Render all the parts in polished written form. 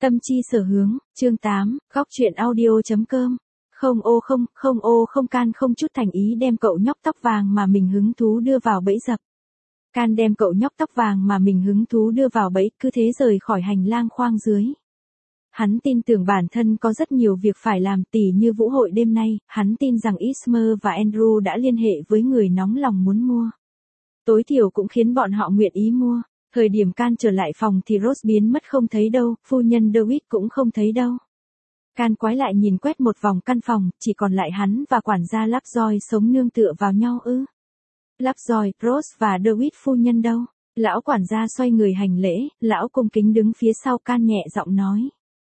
Tâm chi sở hướng, chương 8, góc truyện audio.com. Không ô không Can không chút thành ý đem cậu nhóc tóc vàng mà mình hứng thú đưa vào bẫy dập. Can đem cậu nhóc tóc vàng mà mình hứng thú đưa vào bẫy, cứ thế rời khỏi hành lang khoang dưới. Hắn tin tưởng bản thân có rất nhiều việc phải làm, tỉ như vũ hội đêm nay, hắn tin rằng Ismer và Andrew đã liên hệ với người nóng lòng muốn mua. Tối thiểu cũng khiến bọn họ nguyện ý mua. Thời điểm Can trở lại phòng thì Rose biến mất không thấy đâu, phu nhân DeWitt cũng không thấy đâu. Can quái lại nhìn quét một vòng căn phòng, chỉ còn lại hắn và quản gia Lovejoy sống nương tựa vào nhau ư. Lovejoy, Rose và DeWitt phu nhân đâu? Lão quản gia xoay người hành lễ, lão cung kính đứng phía sau Can nhẹ giọng nói.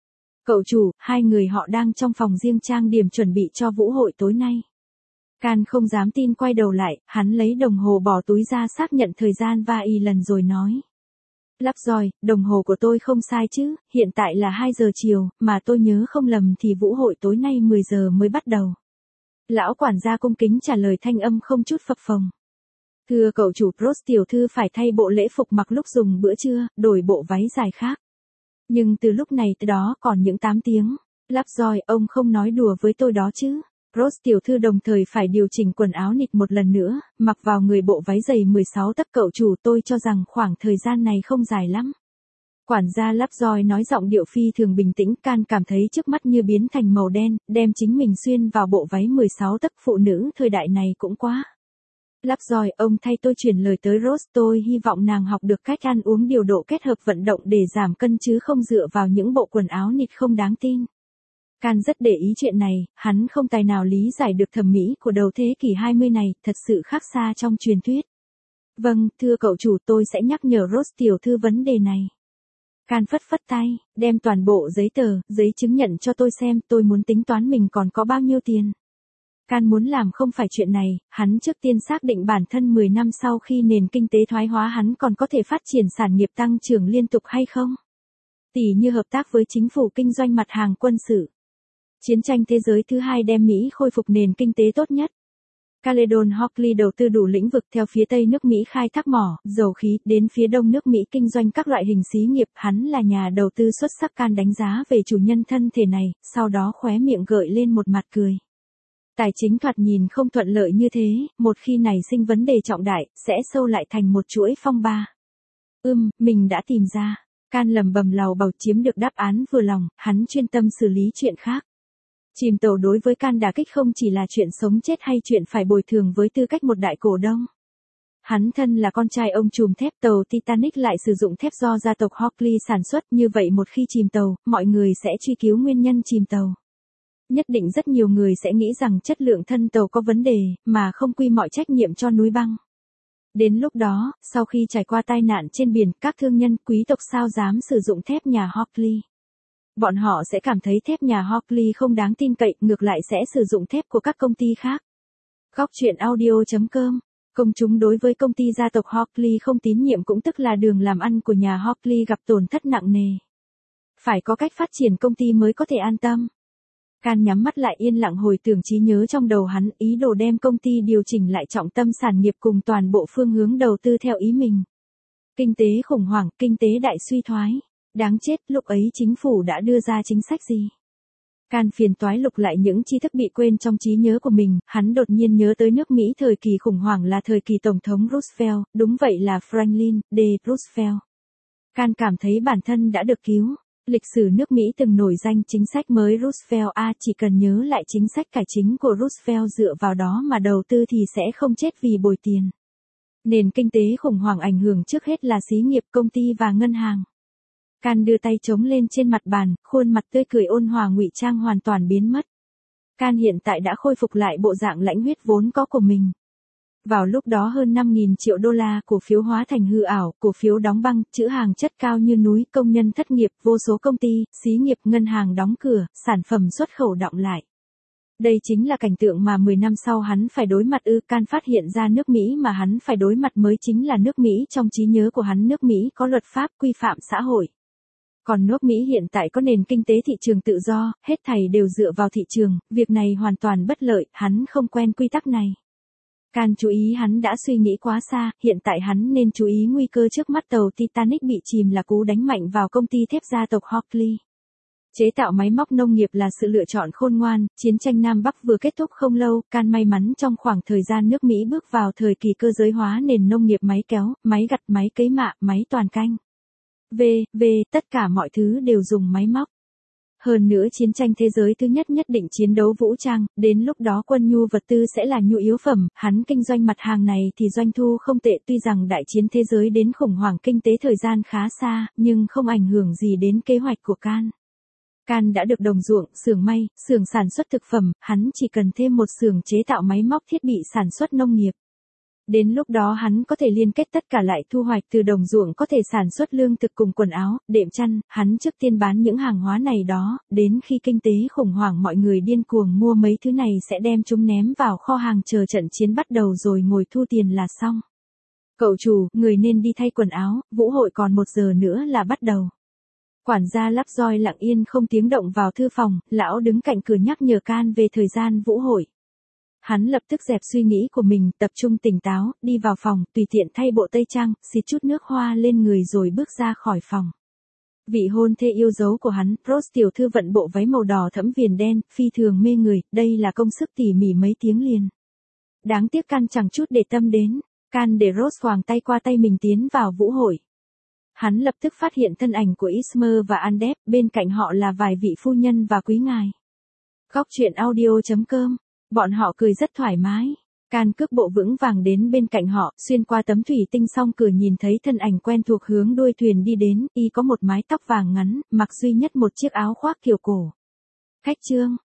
Cậu chủ, hai người họ đang trong phòng riêng trang điểm chuẩn bị cho vũ hội tối nay. Can không dám tin quay đầu lại, hắn lấy đồng hồ bỏ túi ra xác nhận thời gian vài lần rồi nói. Lovejoy, đồng hồ của tôi không sai chứ, hiện tại là 2 giờ chiều, mà tôi nhớ không lầm thì vũ hội tối nay 10 giờ mới bắt đầu. Lão quản gia cung kính trả lời thanh âm không chút phập phồng. Thưa cậu chủ, Rose tiểu thư phải thay bộ lễ phục mặc lúc dùng bữa trưa, đổi bộ váy dài khác. Nhưng từ lúc này tới đó còn những 8 tiếng. Lovejoy, ông không nói đùa với tôi đó chứ. Rose tiểu thư đồng thời phải điều chỉnh quần áo nịt một lần nữa, mặc vào người bộ váy dày 16 tấc. Cậu chủ, tôi cho rằng khoảng thời gian này không dài lắm. Quản gia Lovejoy nói giọng điệu phi thường bình tĩnh. Can cảm thấy trước mắt như biến thành màu đen, đem chính mình xuyên vào bộ váy 16 tấc. Phụ nữ thời đại này cũng quá. Lovejoy, ông thay tôi chuyển lời tới Rose, tôi hy vọng nàng học được cách ăn uống điều độ kết hợp vận động để giảm cân chứ không dựa vào những bộ quần áo nịt không đáng tin. Can rất để ý chuyện này, hắn không tài nào lý giải được thẩm mỹ của đầu thế kỷ 20 này, thật sự khác xa trong truyền thuyết. Vâng, thưa cậu chủ, tôi sẽ nhắc nhở Rose tiểu thư vấn đề này. Can phất phất tay, đem toàn bộ giấy tờ, giấy chứng nhận cho tôi xem, tôi muốn tính toán mình còn có bao nhiêu tiền. Can muốn làm không phải chuyện này, hắn trước tiên xác định bản thân 10 năm sau khi nền kinh tế thoái hóa hắn còn có thể phát triển sản nghiệp tăng trưởng liên tục hay không. Tỉ như hợp tác với chính phủ kinh doanh mặt hàng quân sự. Chiến tranh thế giới thứ hai đem Mỹ khôi phục nền kinh tế tốt nhất. Caledon Hockley đầu tư đủ lĩnh vực theo phía Tây nước Mỹ khai thác mỏ, dầu khí, đến phía Đông nước Mỹ kinh doanh các loại hình xí nghiệp. Hắn là nhà đầu tư xuất sắc. Can đánh giá về chủ nhân thân thể này, sau đó khóe miệng gợi lên một mặt cười. Tài chính thoạt nhìn không thuận lợi như thế, một khi nảy sinh vấn đề trọng đại, sẽ sâu lại thành một chuỗi phong ba. Mình đã tìm ra. Can lầm bầm lầu bầu chiếm được đáp án vừa lòng, hắn chuyên tâm xử lý chuyện khác. Chìm tàu đối với Can đả kích không chỉ là chuyện sống chết hay chuyện phải bồi thường với tư cách một đại cổ đông. Hắn thân là con trai ông trùm thép, tàu Titanic lại sử dụng thép do gia tộc Hockley sản xuất, như vậy một khi chìm tàu, mọi người sẽ truy cứu nguyên nhân chìm tàu. Nhất định rất nhiều người sẽ nghĩ rằng chất lượng thân tàu có vấn đề, mà không quy mọi trách nhiệm cho núi băng. Đến lúc đó, sau khi trải qua tai nạn trên biển, các thương nhân, quý tộc sao dám sử dụng thép nhà Hockley. Bọn họ sẽ cảm thấy thép nhà Hockley không đáng tin cậy, ngược lại sẽ sử dụng thép của các công ty khác. Góc truyện audio.com. Công chúng đối với công ty gia tộc Hockley không tín nhiệm cũng tức là đường làm ăn của nhà Hockley gặp tổn thất nặng nề. Phải có cách phát triển công ty mới có thể an tâm. Can nhắm mắt lại yên lặng hồi tưởng trí nhớ trong đầu hắn, ý đồ đem công ty điều chỉnh lại trọng tâm sản nghiệp cùng toàn bộ phương hướng đầu tư theo ý mình. Kinh tế khủng hoảng, kinh tế đại suy thoái. Đáng chết, lúc ấy chính phủ đã đưa ra chính sách gì? Can phiền toái lục lại những tri thức bị quên trong trí nhớ của mình, hắn đột nhiên nhớ tới nước Mỹ thời kỳ khủng hoảng là thời kỳ Tổng thống Roosevelt, đúng vậy là Franklin D. Roosevelt. Can cảm thấy bản thân đã được cứu. Lịch sử nước Mỹ từng nổi danh chính sách mới Roosevelt chỉ cần nhớ lại chính sách cải chính của Roosevelt dựa vào đó mà đầu tư thì sẽ không chết vì bồi tiền. Nền kinh tế khủng hoảng ảnh hưởng trước hết là xí nghiệp, công ty và ngân hàng. Can đưa tay chống lên trên mặt bàn, khuôn mặt tươi cười ôn hòa ngụy trang hoàn toàn biến mất. Can hiện tại đã khôi phục lại bộ dạng lãnh huyết vốn có của mình. Vào lúc đó hơn 5.000 triệu đô la cổ phiếu hóa thành hư ảo, cổ phiếu đóng băng, trữ hàng chất cao như núi, công nhân thất nghiệp, vô số công ty, xí nghiệp, ngân hàng đóng cửa, sản phẩm xuất khẩu đọng lại. Đây chính là cảnh tượng mà 10 năm sau hắn phải đối mặt Can phát hiện ra nước Mỹ mà hắn phải đối mặt mới chính là nước Mỹ trong trí nhớ của hắn. Nước Mỹ có luật pháp quy phạm xã hội. Còn nước Mỹ hiện tại có nền kinh tế thị trường tự do, hết thảy đều dựa vào thị trường, việc này hoàn toàn bất lợi, hắn không quen quy tắc này. Can chú ý hắn đã suy nghĩ quá xa, hiện tại hắn nên chú ý nguy cơ trước mắt. Tàu Titanic bị chìm là cú đánh mạnh vào công ty thép gia tộc Hockley. Chế tạo máy móc nông nghiệp là sự lựa chọn khôn ngoan, chiến tranh Nam Bắc vừa kết thúc không lâu, Can may mắn trong khoảng thời gian nước Mỹ bước vào thời kỳ cơ giới hóa nền nông nghiệp máy kéo, máy gặt, máy cấy mạ, máy toàn canh. Tất cả mọi thứ đều dùng máy móc. Hơn nữa chiến tranh thế giới thứ nhất nhất định chiến đấu vũ trang, đến lúc đó quân nhu vật tư sẽ là nhu yếu phẩm, hắn kinh doanh mặt hàng này thì doanh thu không tệ tuy rằng đại chiến thế giới đến khủng hoảng kinh tế thời gian khá xa, nhưng không ảnh hưởng gì đến kế hoạch của Can. Can đã được đồng ruộng, xưởng may, xưởng sản xuất thực phẩm, hắn chỉ cần thêm một xưởng chế tạo máy móc thiết bị sản xuất nông nghiệp. Đến lúc đó hắn có thể liên kết tất cả lại thu hoạch từ đồng ruộng có thể sản xuất lương thực cùng quần áo, đệm chăn, hắn trước tiên bán những hàng hóa này đó, đến khi kinh tế khủng hoảng mọi người điên cuồng mua mấy thứ này sẽ đem chúng ném vào kho hàng chờ trận chiến bắt đầu rồi ngồi thu tiền là xong. Cậu chủ, người nên đi thay quần áo, vũ hội còn 1 giờ nữa là bắt đầu. Quản gia lắp roi lặng yên không tiếng động vào thư phòng, lão đứng cạnh cửa nhắc nhở Can về thời gian vũ hội. Hắn lập tức dẹp suy nghĩ của mình, tập trung tỉnh táo, đi vào phòng, tùy tiện thay bộ tây trang, xịt chút nước hoa lên người rồi bước ra khỏi phòng. Vị hôn thê yêu dấu của hắn, Rose tiểu thư vận bộ váy màu đỏ thẫm viền đen, phi thường mê người, đây là công sức tỉ mỉ mấy tiếng liền. Đáng tiếc Can chẳng chút để tâm đến, Can để Rose choàng tay qua tay mình tiến vào vũ hội. Hắn lập tức phát hiện thân ảnh của Ismer và Andep, bên cạnh họ là vài vị phu nhân và quý ngài. Góc truyện audio.com, bọn họ cười rất thoải mái. Can cước bộ vững vàng đến bên cạnh họ, xuyên qua tấm thủy tinh song cửa nhìn thấy thân ảnh quen thuộc hướng đuôi thuyền đi đến, y có một mái tóc vàng ngắn, mặc duy nhất một chiếc áo khoác kiểu cổ. Khách Trương,